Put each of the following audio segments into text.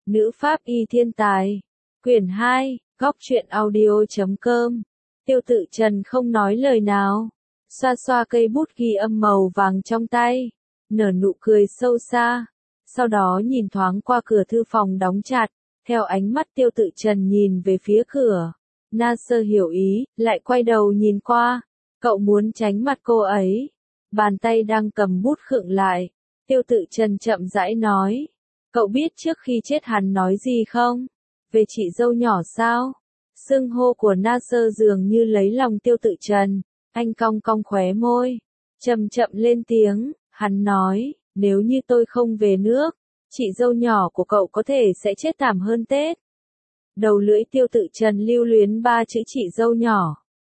Nữ pháp y thiên tài. Quyển 2, góc truyện audio.com. Tiêu Tự Trần không nói lời nào, xoa xoa cây bút ghi âm màu vàng trong tay, nở nụ cười sâu xa, sau đó nhìn thoáng qua cửa thư phòng đóng chặt, theo ánh mắt Tiêu Tự Trần nhìn về phía cửa. Nasser hiểu ý, lại quay đầu nhìn qua, cậu muốn tránh mặt cô ấy. Bàn tay đang cầm bút khựng lại, Tiêu Tự Trần chậm rãi nói, cậu biết trước khi chết hắn nói gì không? Về chị dâu nhỏ sao? Xưng hô của Nasser dường như lấy lòng Tiêu Tự Trần, anh cong cong khóe môi, chậm chậm lên tiếng, hắn nói, nếu như tôi không về nước, chị dâu nhỏ của cậu có thể sẽ chết thảm hơn Tết. Đầu lưỡi Tiêu Tự Trần lưu luyến ba chữ chị dâu nhỏ.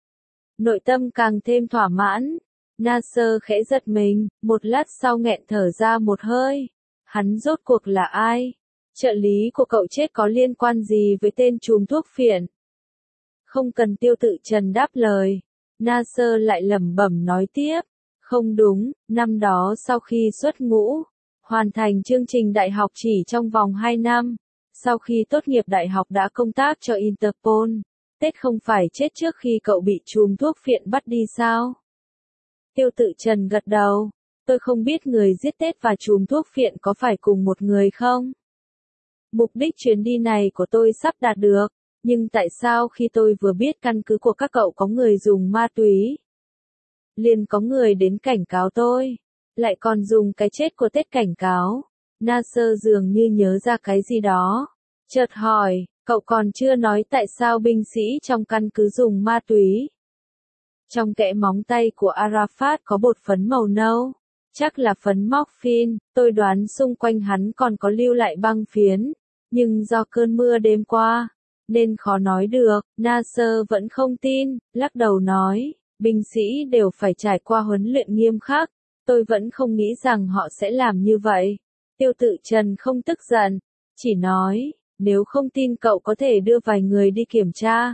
Nội tâm càng thêm thỏa mãn, Nasser khẽ giật mình, một lát sau nghẹn thở ra một hơi. Hắn rốt cuộc là ai? Trợ lý của cậu chết có liên quan gì với tên trùm thuốc phiện? Không cần Tiêu Tự Trần đáp lời, Nasser lại lẩm bẩm nói tiếp, không đúng, năm đó sau khi xuất ngũ, hoàn thành chương trình đại học chỉ trong vòng 2 năm, sau khi tốt nghiệp đại học đã công tác cho Interpol, Tết không phải chết trước khi cậu bị trùm thuốc phiện bắt đi sao? Tiêu Tự Trần gật đầu, tôi không biết người giết Tết và trùm thuốc phiện có phải cùng một người không? Mục đích chuyến đi này của tôi sắp đạt được, nhưng tại sao khi tôi vừa biết căn cứ của các cậu có người dùng ma túy, liền có người đến cảnh cáo tôi, lại còn dùng cái chết của Tết cảnh cáo? Nasser dường như nhớ ra cái gì đó, chợt hỏi, cậu còn chưa nói tại sao binh sĩ trong căn cứ dùng ma túy? Trong kẽ móng tay của Arafat có bột phấn màu nâu, chắc là phấn morphine, tôi đoán xung quanh hắn còn có lưu lại băng phiến, nhưng do cơn mưa đêm qua, nên khó nói được. Nasser vẫn không tin, lắc đầu nói, binh sĩ đều phải trải qua huấn luyện nghiêm khắc, tôi vẫn không nghĩ rằng họ sẽ làm như vậy. Tiêu Tự Trần không tức giận, chỉ nói, nếu không tin cậu có thể đưa vài người đi kiểm tra.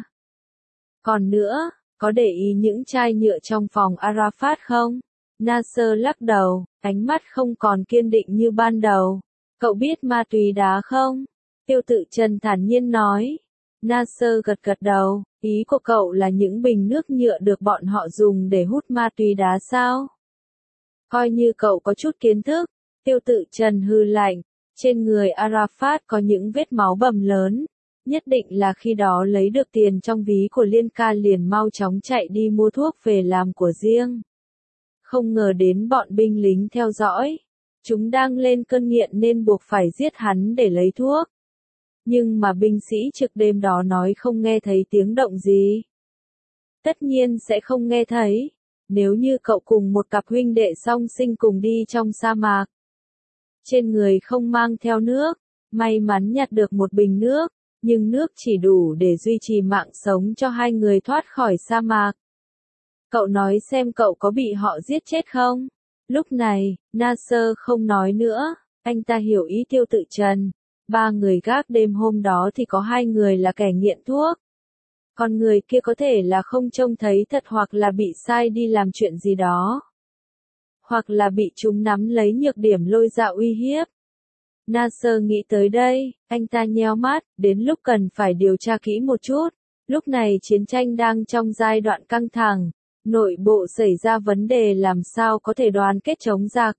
Còn nữa, có để ý những chai nhựa trong phòng Arafat không? Nasser lắc đầu, ánh mắt không còn kiên định như ban đầu. Cậu biết ma túy đá không? Tiêu Tự Trần thản nhiên nói. Nasser gật gật đầu, ý của cậu là những bình nước nhựa được bọn họ dùng để hút ma túy đá sao? Coi như cậu có chút kiến thức. Tiêu Tự Trần hừ lạnh, trên người Arafat có những vết máu bầm lớn. Nhất định là khi đó lấy được tiền trong ví của Liên Ca liền mau chóng chạy đi mua thuốc về làm của riêng. Không ngờ đến bọn binh lính theo dõi. Chúng đang lên cơn nghiện nên buộc phải giết hắn để lấy thuốc. Nhưng mà binh sĩ trực đêm đó nói không nghe thấy tiếng động gì. Tất nhiên sẽ không nghe thấy. Nếu như cậu cùng một cặp huynh đệ song sinh cùng đi trong sa mạc. Trên người không mang theo nước, may mắn nhặt được một bình nước, nhưng nước chỉ đủ để duy trì mạng sống cho hai người thoát khỏi sa mạc. Cậu nói xem cậu có bị họ giết chết không? Lúc này, Nasser không nói nữa, anh ta hiểu ý Tiêu Tự Trần. 3 người gác đêm hôm đó thì có 2 người là kẻ nghiện thuốc. Còn người kia có thể là không trông thấy thật hoặc là bị sai đi làm chuyện gì đó. Hoặc là bị chúng nắm lấy nhược điểm lôi dạo uy hiếp. Nasser nghĩ tới đây, anh ta nheo mắt, đến lúc cần phải điều tra kỹ một chút. Lúc này chiến tranh đang trong giai đoạn căng thẳng, nội bộ xảy ra vấn đề làm sao có thể đoàn kết chống giặc.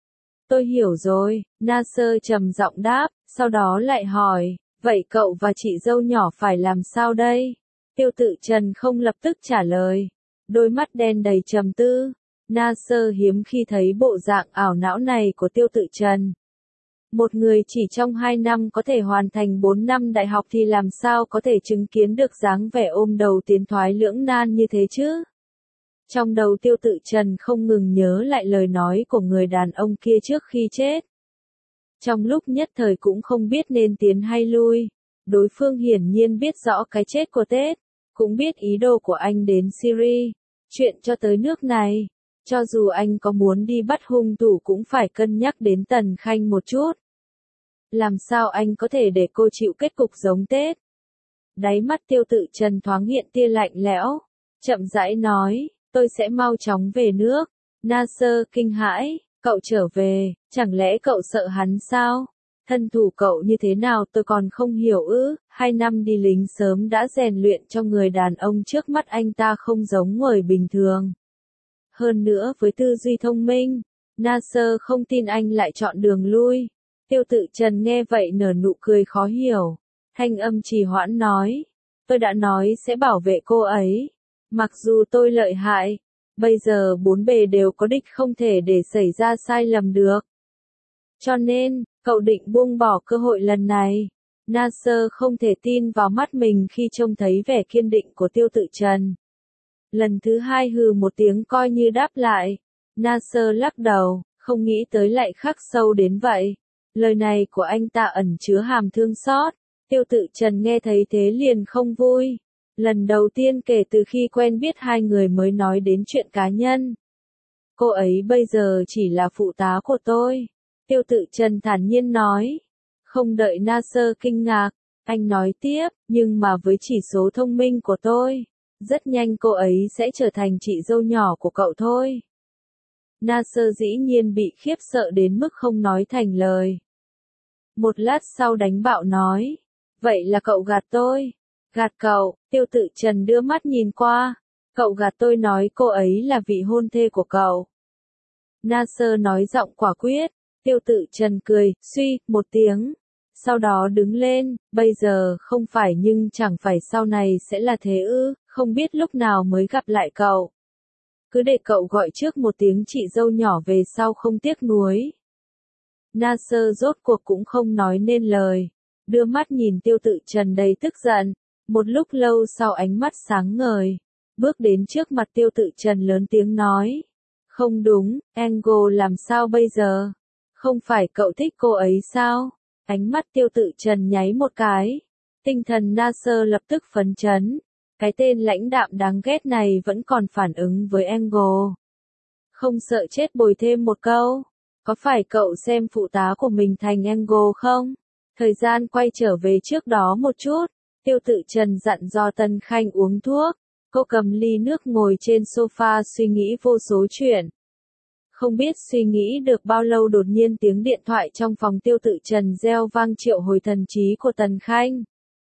Tôi hiểu rồi, Nasser trầm giọng đáp, sau đó lại hỏi, vậy cậu và chị dâu nhỏ phải làm sao đây? Tiêu Tự Trần không lập tức trả lời, đôi mắt đen đầy trầm tư. Nasser hiếm khi thấy bộ dạng ảo não này của Tiêu Tự Trần. Một người chỉ trong 2 năm có thể hoàn thành 4 năm đại học thì làm sao có thể chứng kiến được dáng vẻ ôm đầu tiến thoái lưỡng nan như thế chứ? Trong đầu Tiêu Tự Trần không ngừng nhớ lại lời nói của người đàn ông kia trước khi chết. Trong lúc nhất thời cũng không biết nên tiến hay lui, đối phương hiển nhiên biết rõ cái chết của Tết, cũng biết ý đồ của anh đến Syria, chuyện cho tới nước này. Cho dù anh có muốn đi bắt hung thủ cũng phải cân nhắc đến Tần Khanh một chút. Làm sao anh có thể để cô chịu kết cục giống Tết? Đáy mắt Tiêu Tự Trần thoáng hiện tia lạnh lẽo, chậm rãi nói, tôi sẽ mau chóng về nước. Nasser kinh hãi, cậu trở về, chẳng lẽ cậu sợ hắn sao? Thân thủ cậu như thế nào tôi còn không hiểu ư, 2 năm đi lính sớm đã rèn luyện cho người đàn ông trước mắt anh ta không giống người bình thường. Hơn nữa với tư duy thông minh, Nasser không tin anh lại chọn đường lui. Tiêu Tự Trần nghe vậy nở nụ cười khó hiểu. Thanh âm trì hoãn nói, tôi đã nói sẽ bảo vệ cô ấy. Mặc dù tôi lợi hại, bây giờ bốn bề đều có địch không thể để xảy ra sai lầm được. Cho nên, cậu định buông bỏ cơ hội lần này. Nasser không thể tin vào mắt mình khi trông thấy vẻ kiên định của Tiêu Tự Trần. Lần thứ hai hừ một tiếng coi như đáp lại. Nasser lắc đầu, không nghĩ tới lại khắc sâu đến vậy. Lời này của anh ta ẩn chứa hàm thương xót. Tiêu Tự Trần nghe thấy thế liền không vui. Lần đầu tiên kể từ khi quen biết hai người mới nói đến chuyện cá nhân. Cô ấy bây giờ chỉ là phụ tá của tôi. Tiêu Tự Trần thản nhiên nói. Không đợi Nasser kinh ngạc, anh nói tiếp, nhưng mà với chỉ số thông minh của tôi, rất nhanh cô ấy sẽ trở thành chị dâu nhỏ của cậu thôi. Nasser dĩ nhiên bị khiếp sợ đến mức không nói thành lời. Một lát sau đánh bạo nói, vậy là cậu gạt tôi. Gạt cậu, Tiêu Tự Trần đưa mắt nhìn qua. Cậu gạt tôi nói cô ấy là vị hôn thê của cậu. Nasser nói giọng quả quyết. Tiêu Tự Trần cười, suy, một tiếng. Sau đó đứng lên, bây giờ không phải nhưng chẳng phải sau này sẽ là thế ư, không biết lúc nào mới gặp lại cậu. Cứ để cậu gọi trước một tiếng chị dâu nhỏ về sau không tiếc nuối. Nasser rốt cuộc cũng không nói nên lời, đưa mắt nhìn Tiêu Tự Trần đầy tức giận. Một lúc lâu sau ánh mắt sáng ngời, bước đến trước mặt Tiêu Tự Trần lớn tiếng nói. Không đúng, Angle làm sao bây giờ? Không phải cậu thích cô ấy sao? Ánh mắt Tiêu Tự Trần nháy một cái. Tinh thần Nasser lập tức phấn chấn. Cái tên lãnh đạm đáng ghét này vẫn còn phản ứng với Angle. Không sợ chết bồi thêm một câu. Có phải cậu xem phụ tá của mình thành Angle không? Thời gian quay trở về trước đó một chút. Tiêu Tự Trần dặn dò Tần Khanh uống thuốc. Cô cầm ly nước ngồi trên sofa suy nghĩ vô số chuyện. Không biết suy nghĩ được bao lâu đột nhiên tiếng điện thoại trong phòng Tiêu Tự Trần reo vang triệu hồi thần trí của Tần Khanh.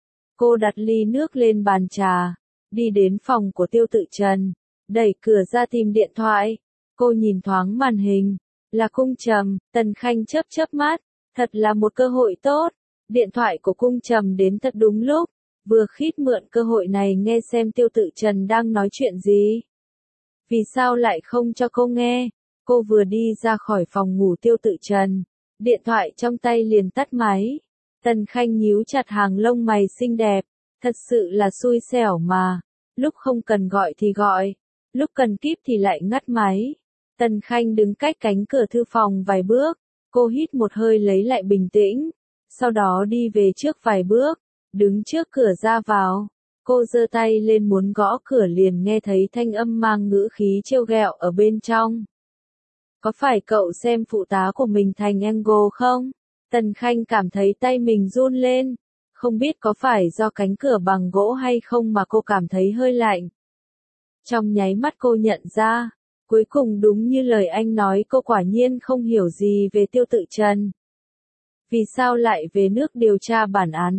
Cô đặt ly nước lên bàn trà, đi đến phòng của Tiêu Tự Trần, đẩy cửa ra tìm điện thoại. Cô nhìn thoáng màn hình, là Cung Trầm. Tần Khanh chớp chớp mắt, thật là một cơ hội tốt. Điện thoại của Cung Trầm đến thật đúng lúc, vừa khít mượn cơ hội này nghe xem Tiêu Tự Trần đang nói chuyện gì. Vì sao lại không cho cô nghe? Cô vừa đi ra khỏi phòng ngủ Tiêu Tự Trần, điện thoại trong tay liền tắt máy. Tần Khanh nhíu chặt hàng lông mày xinh đẹp, thật sự là xui xẻo mà, lúc không cần gọi thì gọi, lúc cần kíp thì lại ngắt máy. Tần Khanh đứng cách cánh cửa thư phòng vài bước, cô hít một hơi lấy lại bình tĩnh, sau đó đi về trước vài bước, đứng trước cửa ra vào. Cô giơ tay lên muốn gõ cửa liền nghe thấy thanh âm mang ngữ khí trêu ghẹo ở bên trong. Có phải cậu xem phụ tá của mình thành Angle không? Tần Khanh cảm thấy tay mình run lên. Không biết có phải do cánh cửa bằng gỗ hay không mà cô cảm thấy hơi lạnh. Trong nháy mắt cô nhận ra, cuối cùng đúng như lời anh nói cô quả nhiên không hiểu gì về Tiêu Tự Trần. Vì sao lại về nước điều tra bản án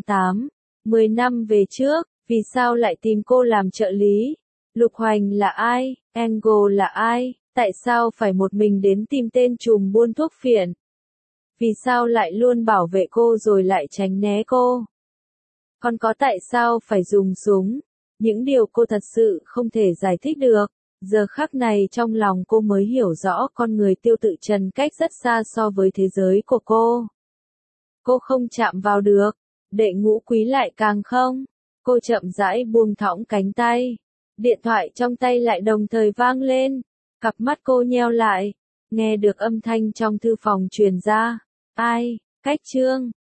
10 năm về trước, vì sao lại tìm cô làm trợ lý? Lục Hoành là ai? Angle là ai? Tại sao phải một mình đến tìm tên trùm buôn thuốc phiện? Vì sao lại luôn bảo vệ cô rồi lại tránh né cô? Còn có tại sao phải dùng súng? Những điều cô thật sự không thể giải thích được. Giờ khắc này trong lòng cô mới hiểu rõ con người Tiêu Tự Trần cách rất xa so với thế giới của cô. Cô không chạm vào được. Đệ Ngũ Quý lại càng không. Cô chậm rãi buông thõng cánh tay. Điện thoại trong tay lại đồng thời vang lên. Cặp mắt cô nheo lại. Nghe được âm thanh trong thư phòng truyền ra. Ai? Cách Trương.